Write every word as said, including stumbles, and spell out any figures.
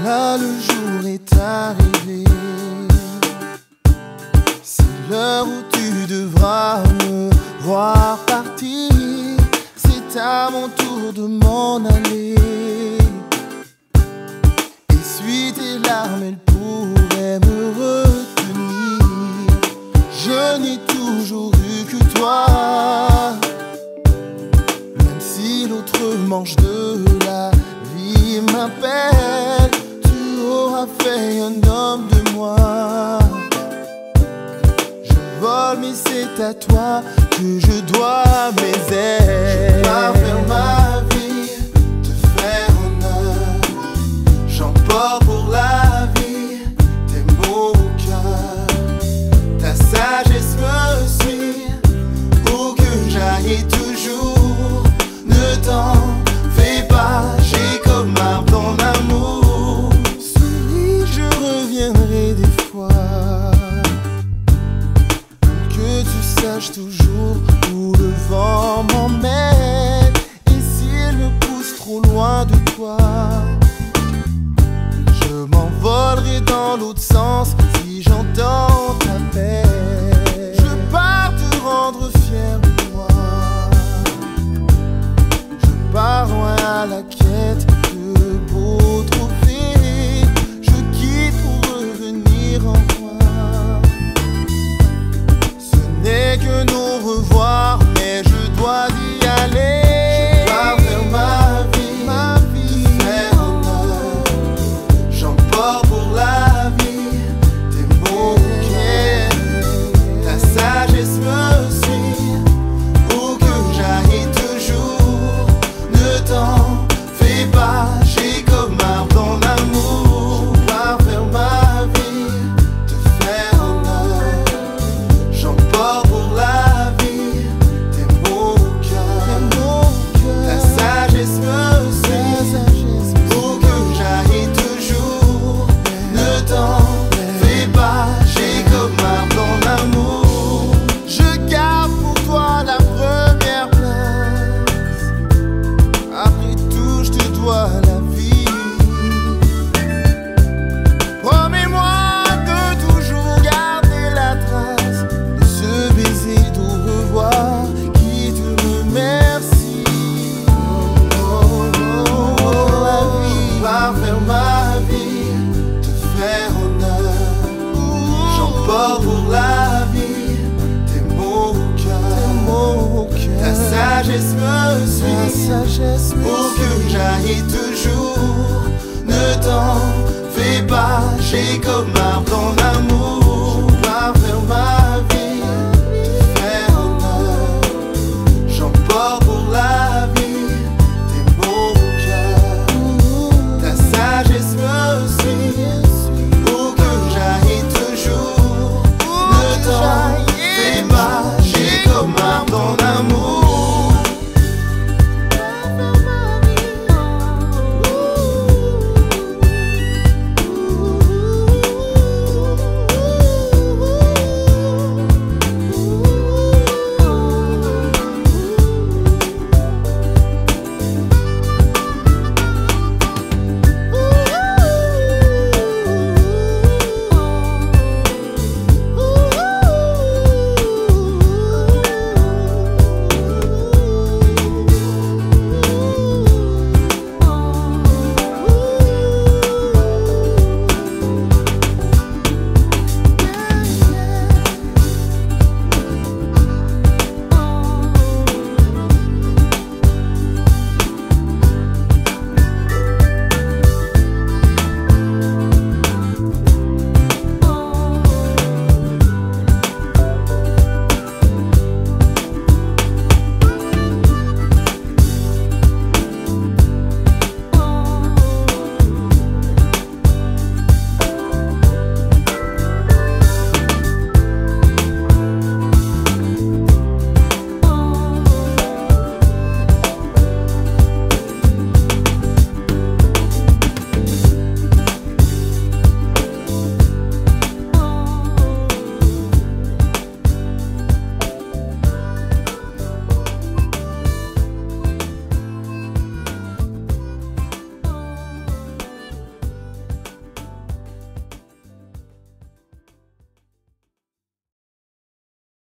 Voilà, le jour est arrivé. C'est l'heure où tu devras me voir partir. C'est à mon tour de m'en aller. Essuie tes larmes, elles pourraient me retenir. Je n'ai toujours eu que toi. Même si l'autre manche de la vie m'appelle, tu auras fait un homme de moi. Je vole mais c'est à toi que je dois mes ailes. Je pars vers ma vie, te faire honneur. J'emporte pour la vie tes mots au cœur. Ta sagesse me suit, où que j'aille toujours. Ne t'en fais pas, j'ai comme un ton amour. Souris, je reviendrai des fois. Que tu saches toujours où le vent m'emmène. Et s'il me pousse trop loin de toi, je m'envolerai dans l'autre sens si j'entends ta peine. Je pars te rendre fier de moi. Je pars loin à la quête de beaux trophées. Je quitte pour revenir en moi. Ce n'est que nos revoirs, mais je dois y aller. Je pars vers ma vie, ma vie, te faire honneur. J'emporte pour la vie tes mots au cœur. Ta sagesse me suit, où que j'aille toujours. Ne t'en fais pas, j'ai comme un ton amour. Je pars vers ma vie, te faire honneur. J'emporte pour la vie tes mots au cœur. Ta sagesse me suit, où que j'aille toujours. Ne t'en fais pas, j'ai comme un ton amour. Je garde pour toi la première place. Après tout, je te dois la vie. Promets-moi de toujours garder la trace de ce baiser d'au revoir qui te remercie. Oh, oh, oh, la vie. Pars vers ma vie, te faire honneur. J'emporte pour la vie tes mots au cœur. Ta sagesse me suit, pour que j'aille toujours. Ne t'en fais pas, j'ai comme un ton